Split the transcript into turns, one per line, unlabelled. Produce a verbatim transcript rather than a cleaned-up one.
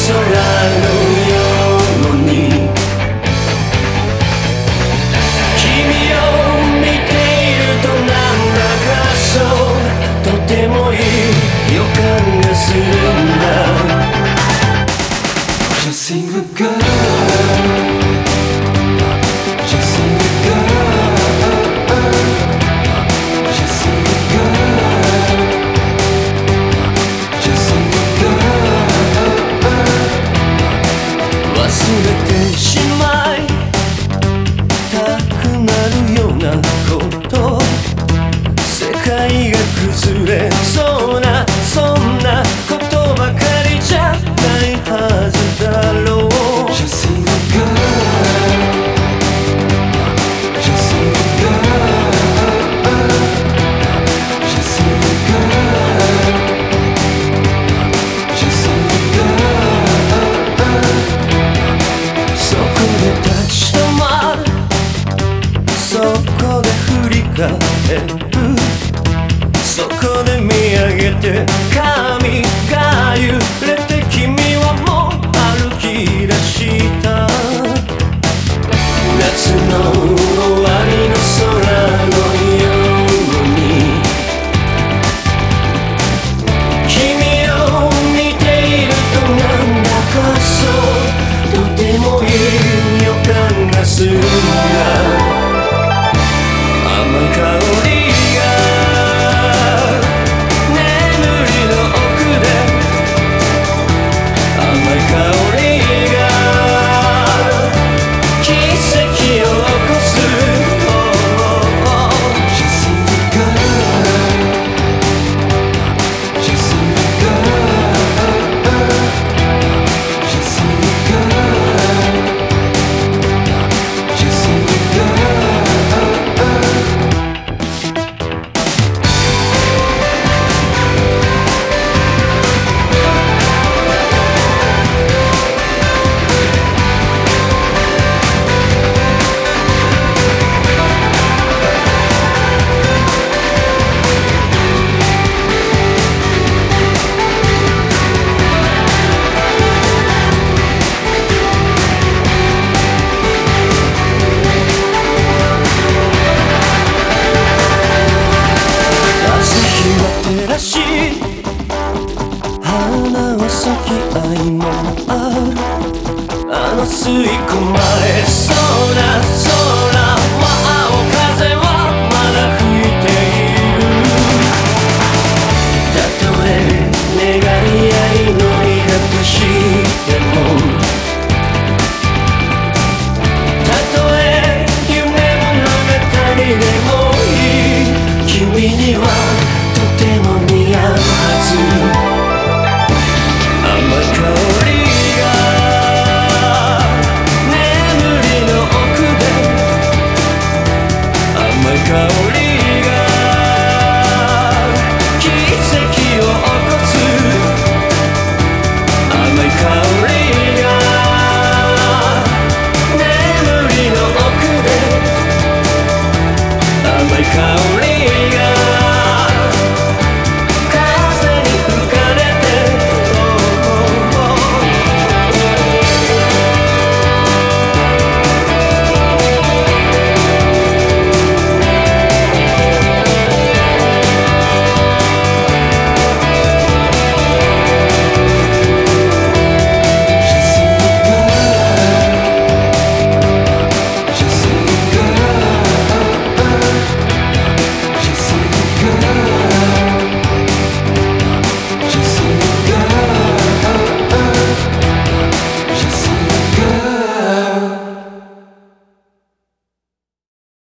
ように君を見ているとなんだかそうとてもいい予感がするんだ Just sing a girl Just sing a girl Just sing a girl Just sing a girl 忘れてしまいたくなるようなこと世界が崩れそうなそんなことばかりじゃないはずだろう Just sing a girl Just sing a girl Just sing a girl Just sing a girl そこで立ち止まるそこで振り返るそこで見上げて髪が揺れて君はもう歩き出した夏の終わりの空のように君を見ているとなんだかそうとてもいい予感がするんだ甘香り花は咲き愛もあるあの吸い込まれそうな